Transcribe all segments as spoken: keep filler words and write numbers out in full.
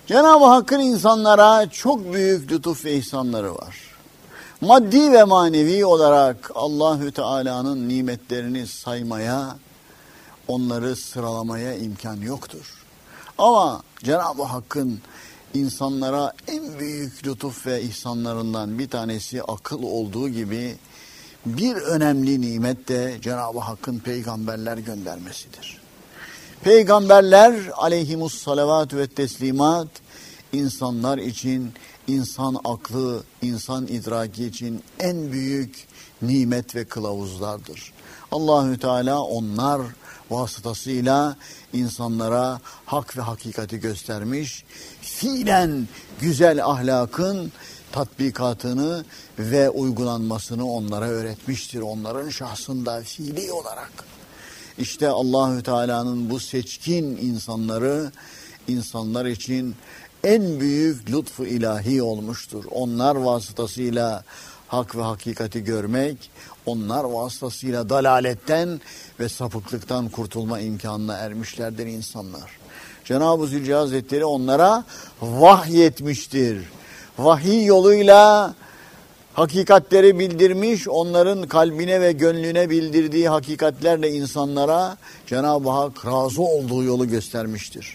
Cenab-ı Hakk'ın insanlara çok büyük lütuf ve ihsanları var. Maddi ve manevi olarak Allahü Teala'nın nimetlerini saymaya, onları sıralamaya imkan yoktur. Ama Cenab-ı Hakk'ın insanlara en büyük lütuf ve ihsanlarından bir tanesi akıl olduğu gibi bir önemli nimet de Cenab-ı Hakk'ın peygamberler göndermesidir. Peygamberler aleyhimus salavatü ve teslimat insanlar için, insan aklı, insan idraki için en büyük nimet ve kılavuzlardır. Allahü Teala onlar vasıtasıyla insanlara hak ve hakikati göstermiş, fiilen güzel ahlakın tatbikatını ve uygulanmasını onlara öğretmiştir. Onların şahsında fiili olarak. İşte Allahü Teala'nın bu seçkin insanları insanlar için en büyük lütfu ilahi olmuştur. Onlar vasıtasıyla hak ve hakikati görmek, onlar vasıtasıyla dalaletten ve sapıklıktan kurtulma imkanına ermişlerdir insanlar. Cenab-ı Zülcelal Hazretleri onlara vahyetmiştir. Vahiy yoluyla hakikatleri bildirmiş, onların kalbine ve gönlüne bildirdiği hakikatlerle insanlara Cenab-ı Hak razı olduğu yolu göstermiştir.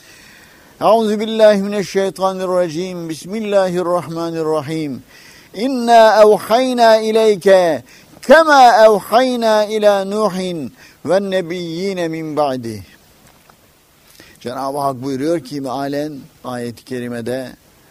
Euzubillahimineşşeytanirracim. Bismillahirrahmanirrahim. İnna evhayna ileyke kema evhayna ila Nuhin ve nebiyyine min ba'dih. Cenab-ı Hak buyuruyor ki mealen ayet-i kerimede,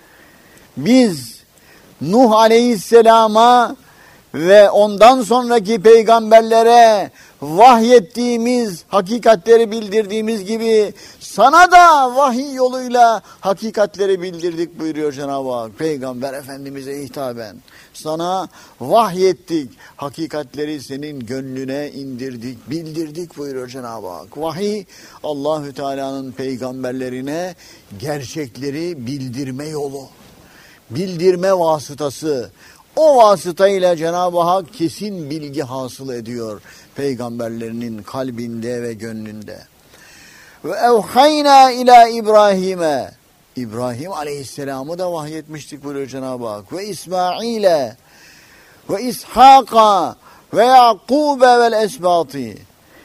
biz Nuh aleyhisselama ve ondan sonraki peygamberlere vahyettiğimiz, hakikatleri bildirdiğimiz gibi sana da vahiy yoluyla hakikatleri bildirdik buyuruyor Cenab-ı Hak. Peygamber Efendimiz'e hitaben sana vahyettik, hakikatleri senin gönlüne indirdik, bildirdik buyuruyor Cenab-ı Hak. Vahiy Allahü Teala'nın peygamberlerine gerçekleri bildirme yolu, bildirme vasıtası. O vasıtayla Cenab-ı Hak kesin bilgi hasıl ediyor peygamberlerinin kalbinde ve gönlünde. Ve evhayna ila İbrahim'e, İbrahim aleyhisselamı da vahyetmiştik buyuruyor Cenab-ı Hak. Ve İsmail'e ve İshak'a ve Yakub'e vel esbati.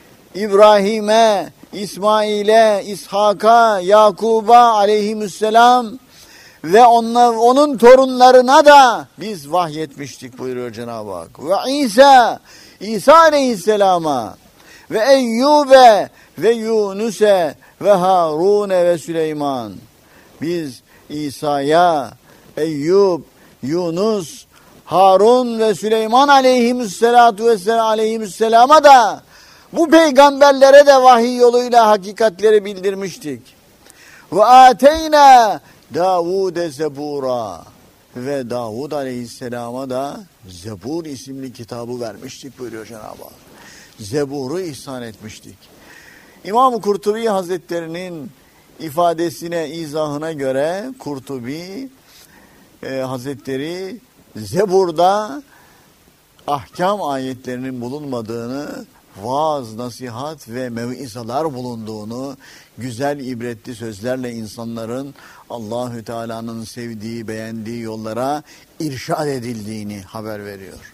İbrahim'e, İsmail'e, İshak'a, Yakub'a aleyhisselam ve onlar, onun torunlarına da biz vahyetmiştik buyuruyor Cenab-ı Hak. Ve İsa, İsa aleyhisselama ve Eyyub'e ve Yunus'e ve Harun'e ve Süleyman. Biz İsa'ya, Eyyub, Yunus, Harun ve Süleyman aleyhisselatu vesselam aleyhisselama da bu peygamberlere de vahiy yoluyla hakikatleri bildirmiştik. Ve ateyna Davud'e zebura ve Davud aleyhisselama da Zebur isimli kitabı vermiştik buyuruyor Cenab-ı Hak. Zebur'u ihsan etmiştik. İmam-ı Kurtubi Hazretleri'nin ifadesine, izahına göre Kurtubi e, Hazretleri Zebur'da ahkam ayetlerinin bulunmadığını, vaaz, nasihat ve mevizalar bulunduğunu, güzel ibretli sözlerle insanların Allahü Teala'nın sevdiği, beğendiği yollara irşad edildiğini haber veriyor.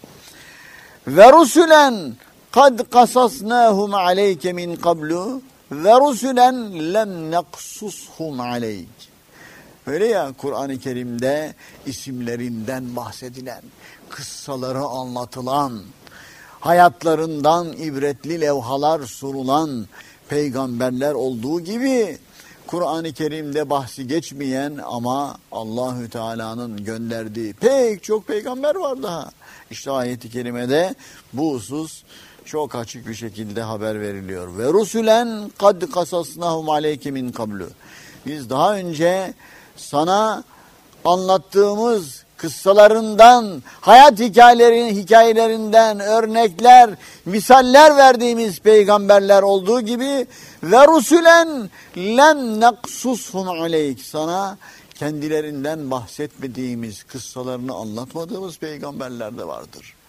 Ve rusulen kad kasasnahum aleyke min qablu ve rusulen lem naksushum aleyk. Öyle ya, Kur'an-ı Kerim'de isimlerinden bahsedilen, kıssaları anlatılan, hayatlarından ibretli levhalar sunulan peygamberler olduğu gibi Kur'an-ı Kerim'de bahsi geçmeyen ama Allahü Teala'nın gönderdiği pek çok peygamber var daha. İşte ayet-i kerimede bu husus çok açık bir şekilde haber veriliyor. Ve rusulen kad kasasnahum aleyke min qablu. Biz daha önce sana anlattığımız kıssalarından, hayat hikayeleri, hikayelerinden örnekler, misaller verdiğimiz peygamberler olduğu gibi ve rusulen lem naksushum aleyk, sana kendilerinden bahsetmediğimiz, kıssalarını anlatmadığımız peygamberler de vardır.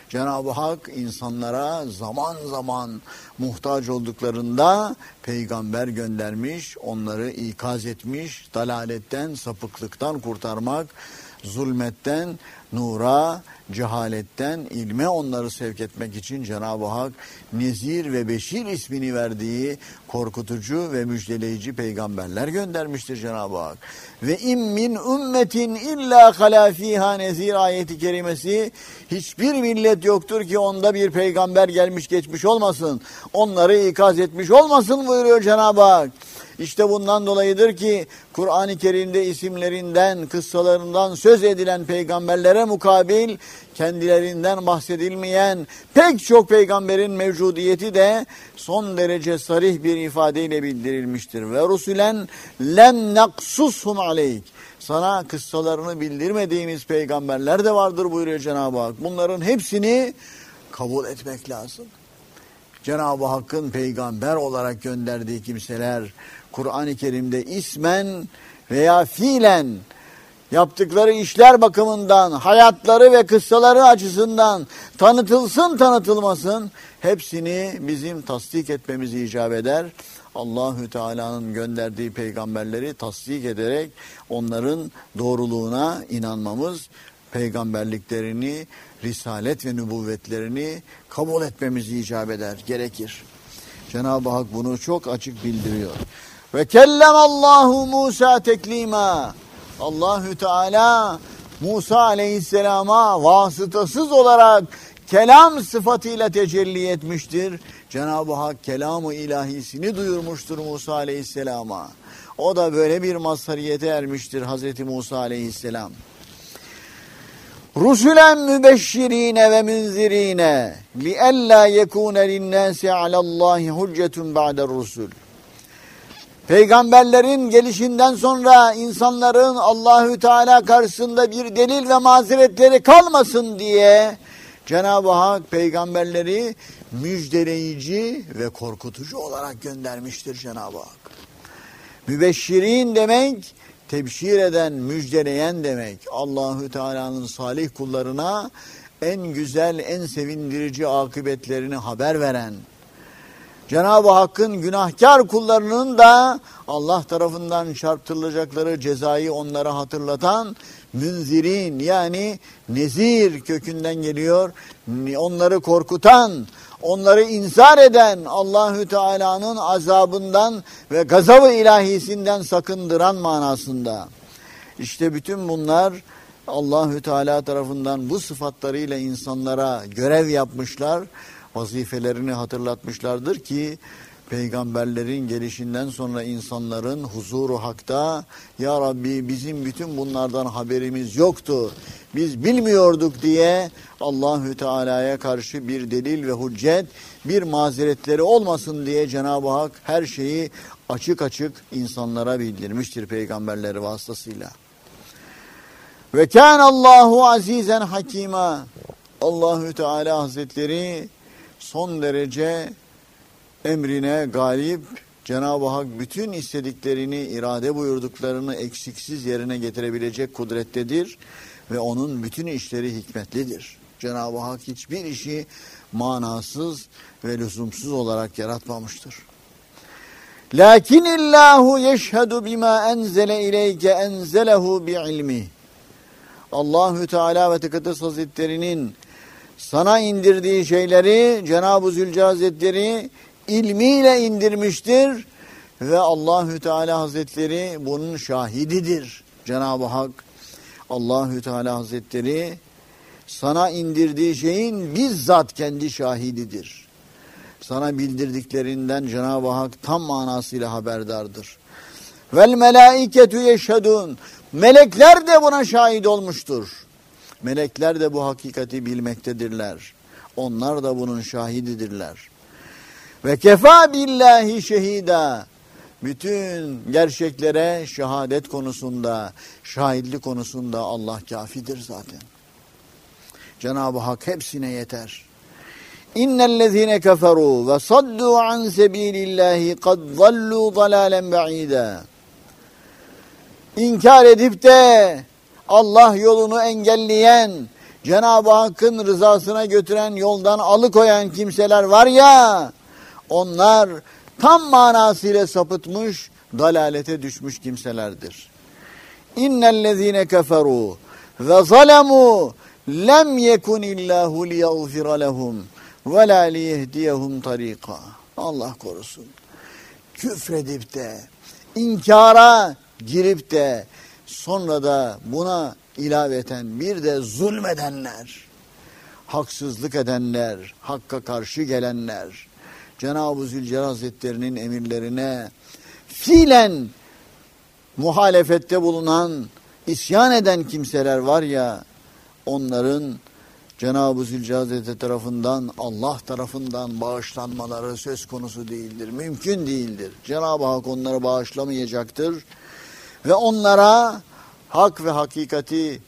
Cenab-ı Hak insanlara zaman zaman muhtaç olduklarında peygamber göndermiş, onları ikaz etmiş, dalaletten, sapıklıktan kurtarmak, zulmetten nura, cehaletten ilme onları sevk etmek için Cenab-ı Hak Nezir ve Beşir ismini verdiği korkutucu ve müjdeleyici peygamberler göndermiştir Cenab-ı Hak. Ve im min ümmetin illa halâ fîhâ nezir ayeti kerimesi, hiçbir millet yoktur ki onda bir peygamber gelmiş geçmiş olmasın, onları ikaz etmiş olmasın buyuruyor Cenab-ı Hak. İşte bundan dolayıdır ki Kur'an-ı Kerim'de isimlerinden, kıssalarından söz edilen peygamberlere mukabil kendilerinden bahsedilmeyen pek çok peygamberin mevcudiyeti de son derece sarih bir ifadeyle bildirilmiştir. Ve rusulen lem naksushum aleyk. Sana kıssalarını bildirmediğimiz peygamberler de vardır buyuruyor Cenab-ı Hak. Bunların hepsini kabul etmek lazım. Cenab-ı Hakk'ın peygamber olarak gönderdiği kimseler Kur'an-ı Kerim'de ismen veya fiilen yaptıkları işler bakımından, hayatları ve kıssaları açısından tanıtılsın tanıtılmasın hepsini bizim tasdik etmemiz icap eder. Allahü Teala'nın gönderdiği peygamberleri tasdik ederek onların doğruluğuna inanmamız, peygamberliklerini, risalet ve nübüvvetlerini kabul etmemiz icap eder, gerekir. Cenab-ı Hak bunu çok açık bildiriyor. Ve kellemallahu Musa teklima. Allahü Teala Musa aleyhisselama vasıtasız olarak kelam sıfatıyla tecelli etmiştir. Cenab-ı Hak kelam-ı ilahisini duyurmuştur Musa aleyhisselama. O da böyle bir mazhariyete ermiştir Hazreti Musa aleyhisselam. Rusulen mübeşşirine ve münzirine li'ella yekune linnâsi alallâhi hüccetun ba'der rusul. Peygamberlerin gelişinden sonra insanların Allahü Teala karşısında bir delil ve mazeretleri kalmasın diye Cenab-ı Hak peygamberleri müjdeleyici ve korkutucu olarak göndermiştir Cenab-ı Hak. Mübeşşirin demek tebşir eden, müjdeleyen demek. Allahü Teala'nın salih kullarına en güzel, en sevindirici akıbetlerini haber veren, Cenab-ı Hakk'ın günahkar kullarının da Allah tarafından çarptırılacakları cezayı onlara hatırlatan münzirin, yani nezir kökünden geliyor. Onları korkutan, onları inzar eden, Allahü Teala'nın azabından ve gazab-ı ilahisinden sakındıran manasında. İşte bütün bunlar Allahü Teala tarafından bu sıfatlarıyla insanlara görev yapmışlar, vazifelerini hatırlatmışlardır ki peygamberlerin gelişinden sonra insanların huzuru hakta, ya Rabbi bizim bütün bunlardan haberimiz yoktu, biz bilmiyorduk diye Allahü Teala'ya karşı bir delil ve hüccet, bir mazeretleri olmasın diye Cenab-ı Hak her şeyi açık açık insanlara bildirmiştir peygamberleri vasıtasıyla. Ve kânallâhu azîzen hakîmâ. Allahü Teala Hazretleri son derece emrine galip, Cenab-ı Hak bütün istediklerini, irade buyurduklarını eksiksiz yerine getirebilecek kudrettedir ve onun bütün işleri hikmetlidir. Cenab-ı Hak hiçbir işi manasız ve lüzumsuz olarak yaratmamıştır. Lakinillahu yeşhedü bima enzele ileyke enzelehu bi ilmi. Allahü Teala ve Tekaddes Hazretleri'nin sana indirdiği şeyleri Cenab-ı Zülcelal Hazretleri ilmiyle indirmiştir ve Allahü Teala Hazretleri bunun şahididir. Cenab-ı Hak Allahü Teala Hazretleri sana indirdiği şeyin bizzat kendi şahididir. Sana bildirdiklerinden Cenab-ı Hak tam manasıyla haberdardır. Vel melaiketü yeşhedun. Melekler de buna şahit olmuştur. Melekler de bu hakikati bilmektedirler. Onlar da bunun şahididirler. Ve kefâ billahi şehîdâ. Bütün gerçeklere şehadet konusunda, şahitlik konusunda Allah kâfidir zaten. Cenab-ı Hak hepsine yeter. İnnellezîne keferû ve saddû an sebîlillâhi kad zallû dalâlen be'îdâ. İnkar edip de Allah yolunu engelleyen, Cenab-ı Hakk'ın rızasına götüren, yoldan alıkoyan kimseler var ya, onlar tam manasıyla sapıtmış, dalalete düşmüş kimselerdir. İnnellezîne keferû ve zalemû lem yekunillahu liyaghfira lehum ve la liyehdiyehum tarîka. Allah korusun. Küfredip de, inkara girip de, sonra da buna ilaveten bir de zulmedenler, haksızlık edenler, hakka karşı gelenler, Cenab-ı Zülcelal Hazretleri'nin emirlerine fiilen muhalefette bulunan, isyan eden kimseler var ya, onların Cenab-ı Zülcelal Hazretleri tarafından, Allah tarafından bağışlanmaları söz konusu değildir. Mümkün değildir. Cenab-ı Hak onları bağışlamayacaktır ve onlara hak ve hakikati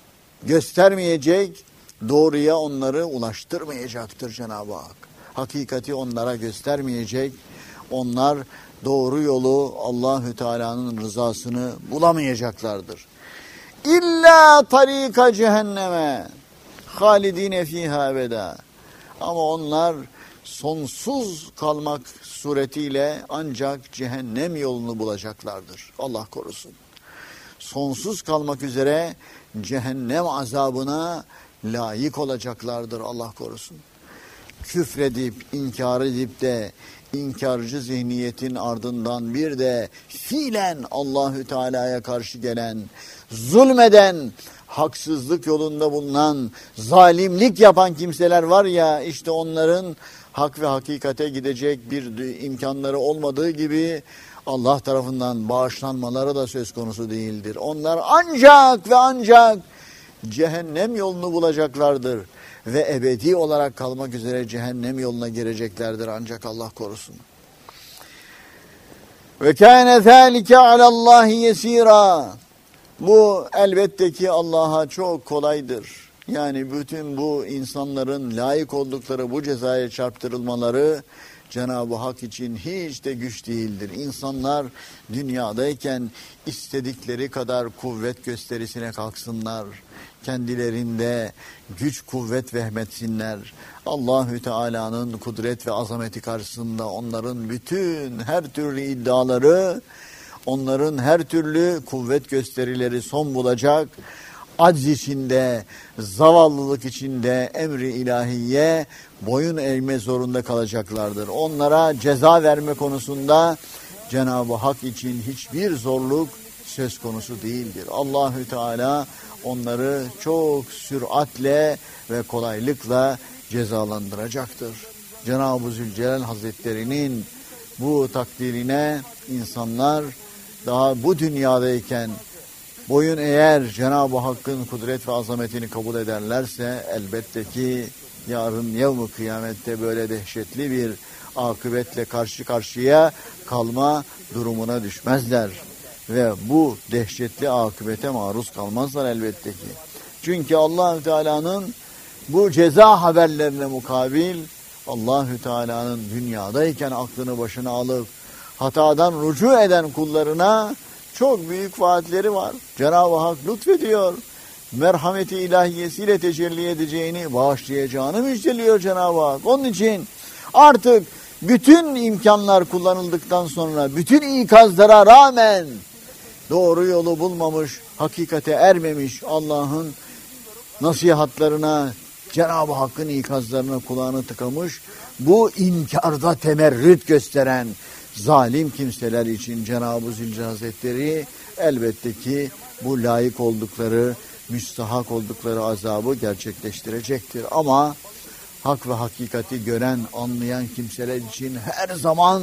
göstermeyecek, doğruya onları ulaştırmayacaktır Cenab-ı Hak. Hakikati onlara göstermeyecek, onlar doğru yolu, Allahü Teala'nın rızasını bulamayacaklardır. İlla tarika cehenneme halidine fiha ebeda. Ama onlar sonsuz kalmak suretiyle ancak cehennem yolunu bulacaklardır. Allah korusun. Sonsuz kalmak üzere cehennem azabına layık olacaklardır. Allah korusun. Küfredip, inkar edip de inkarcı zihniyetin ardından bir de fiilen Allahü Teala'ya karşı gelen, zulmeden, haksızlık yolunda bulunan, zalimlik yapan kimseler var ya, işte onların hak ve hakikate gidecek bir imkanları olmadığı gibi Allah tarafından bağışlanmaları da söz konusu değildir. Onlar ancak ve ancak cehennem yolunu bulacaklardır ve ebedi olarak kalmak üzere cehennem yoluna gireceklerdir, ancak Allah korusun. Ve kâne zâlike alallâhi yesîrâ. Bu elbette ki Allah'a çok kolaydır. Yani bütün bu insanların layık oldukları bu cezaya çarptırılmaları Cenab-ı Hak için hiç de güç değildir. İnsanlar dünyadayken istedikleri kadar kuvvet gösterisine kalksınlar, kendilerinde güç kuvvet vehmetsinler. Allahü Teala'nın kudret ve azameti karşısında onların bütün her türlü iddiaları, onların her türlü kuvvet gösterileri son bulacak. Acz içinde, zavallılık içinde emri ilahiye boyun eğme zorunda kalacaklardır. Onlara ceza verme konusunda Cenab-ı Hak için hiçbir zorluk söz konusu değildir. Allahü Teala onları çok süratle ve kolaylıkla cezalandıracaktır. Cenab-ı Zülcelal Hazretleri'nin bu takdirine insanlar daha bu dünyadayken boyun eğer Cenab-ı Hakk'ın kudret ve azametini kabul ederlerse elbette ki yarın yevm-i kıyamette böyle dehşetli bir akıbetle karşı karşıya kalma durumuna düşmezler. Ve bu dehşetli akıbete maruz kalmazlar elbette ki. Çünkü Allah-u Teala'nın bu ceza haberlerine mukabil Allah-u Teala'nın dünyadayken aklını başına alıp hatadan rücu eden kullarına çok büyük vaatleri var. Cenab-ı Hak lütfediyor. Merhameti ilahiyesiyle tecelli edeceğini, bağışlayacağını müjdeliyor Cenab-ı Hak. Onun için artık bütün imkanlar kullanıldıktan sonra, bütün ikazlara rağmen doğru yolu bulmamış, hakikate ermemiş, Allah'ın nasihatlarına, Cenab-ı Hakk'ın ikazlarına kulağını tıkamış, bu inkarda temerrüt gösteren zalim kimseler için Cenab-ı Zülcelal Hazretleri elbette ki bu layık oldukları, müstahak oldukları azabı gerçekleştirecektir. Ama hak ve hakikati gören, anlayan kimseler için her zaman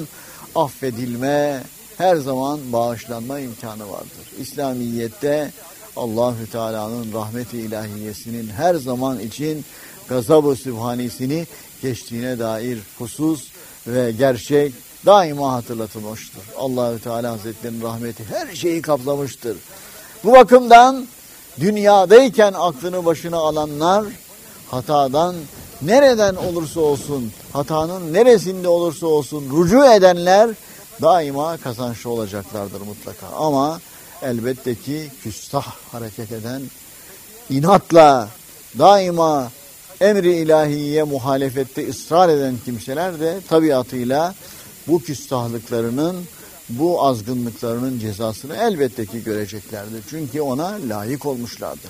affedilme, her zaman bağışlanma imkanı vardır. İslamiyet'te Allahü Teala'nın rahmeti ilahiyesinin her zaman için gazab-ı sübhanisini geçtiğine dair husus ve gerçek daima hatırlatılmıştır. Allahü Teala Hazretleri'nin rahmeti her şeyi kaplamıştır. Bu bakımdan dünyadayken aklını başına alanlar hatadan nereden olursa olsun, hatanın neresinde olursa olsun rücu edenler daima kazançlı olacaklardır mutlaka. Ama elbette ki küstah hareket eden, inatla daima emri ilahiye muhalefette ısrar eden kimseler de tabiatıyla bu küstahlıklarının, bu azgınlıklarının cezasını elbette ki göreceklerdir. Çünkü ona layık olmuşlardır.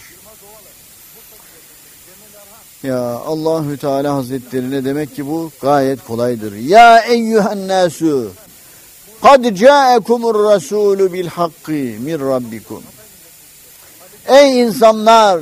Ya Allahü Teala Hazretlerine demek ki bu gayet kolaydır. Ya eyyühen nasu kad ca'ekumur rasulü bil hakki min rabbikum. Ey insanlar,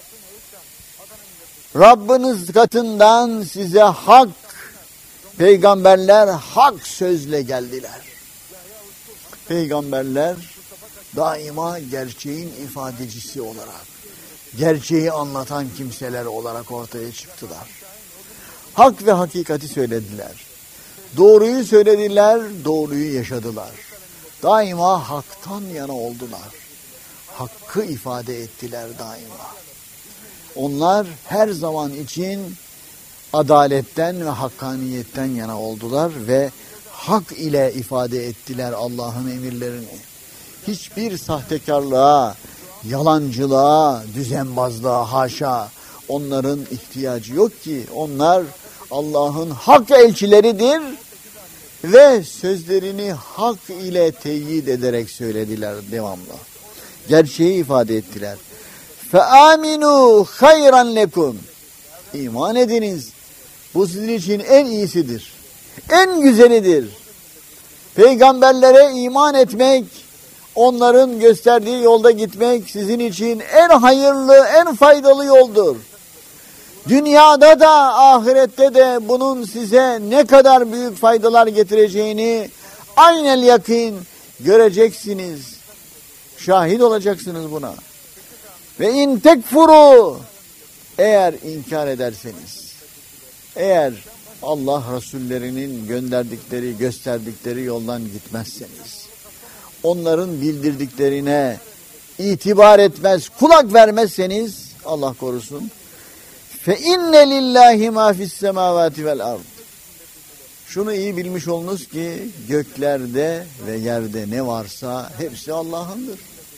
Rabbiniz katından size hak, peygamberler hak sözle geldiler. Peygamberler daima gerçeğin ifadecisi olarak, gerçeği anlatan kimseler olarak ortaya çıktılar. Hak ve hakikati söylediler. Doğruyu söylediler, doğruyu yaşadılar. Daima haktan yana oldular. Hakkı ifade ettiler daima. Onlar her zaman için adaletten ve hakkaniyetten yana oldular ve hak ile ifade ettiler Allah'ın emirlerini. Hiçbir sahtekarlığa, yalancılığa, düzenbazlığa haşa onların ihtiyacı yok ki. Onlar Allah'ın hak elçileridir ve sözlerini hak ile teyit ederek söylediler devamlı. Gerçeği ifade ettiler. فَآمِنُوا خَيْرًا لَكُمْ. İman ediniz. Bu sizin için en iyisidir. En güzelidir. Peygamberlere iman etmek, onların gösterdiği yolda gitmek sizin için en hayırlı, en faydalı yoldur. Dünyada da ahirette de bunun size ne kadar büyük faydalar getireceğini aynel yakın göreceksiniz. Şahit olacaksınız buna. Ve in tekfuru, eğer inkar ederseniz, eğer Allah Resullerinin gönderdikleri, gösterdikleri yoldan gitmezseniz, onların bildirdiklerine itibar etmez, kulak vermezseniz, Allah korusun, fe inne lillahi ma fis semavati vel ard. Şunu iyi bilmiş olunuz ki göklerde ve yerde ne varsa hepsi Allah'ındır.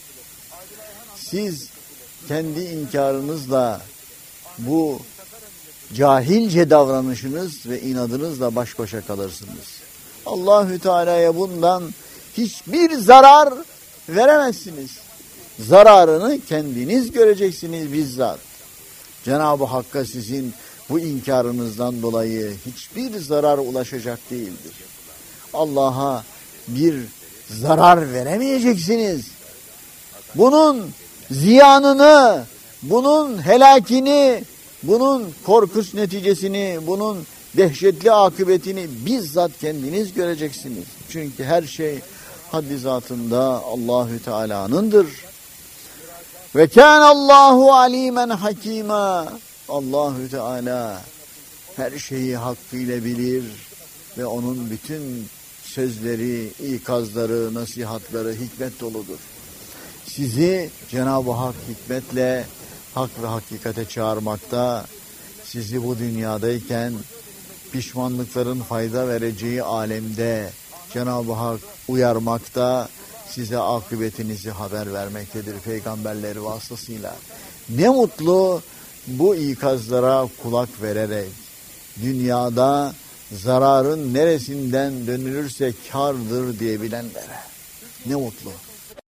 Siz kendi inkarınızla, bu cahilce davranışınız ve inadınızla baş başa kalırsınız. Allahü Teala'ya bundan hiçbir zarar veremezsiniz. Zararını kendiniz göreceksiniz bizzat. Cenab-ı Hakk'a sizin bu inkarınızdan dolayı hiçbir zarar ulaşacak değildir. Allah'a bir zarar veremeyeceksiniz. Bunun ziyanını, bunun helakini, bunun korkunç neticesini, bunun dehşetli akıbetini bizzat kendiniz göreceksiniz. Çünkü her şey haddi zatında Allahü Teala'nındır. Ve kânallâhu alîmen hakîmâ. Allahü Teala her şeyi hakkıyla bilir ve onun bütün sözleri, ikazları, nasihatları hikmet doludur. Sizi Cenab-ı Hak hikmetle hak ve hakikate çağırmakta, sizi bu dünyadayken pişmanlıkların fayda vereceği alemde Cenab-ı Hak uyarmakta, size akıbetinizi haber vermektedir peygamberleri vasıtasıyla. Ne mutlu bu ikazlara kulak vererek dünyada zararın neresinden dönülürse kârdır diyebilenlere. Ne mutlu.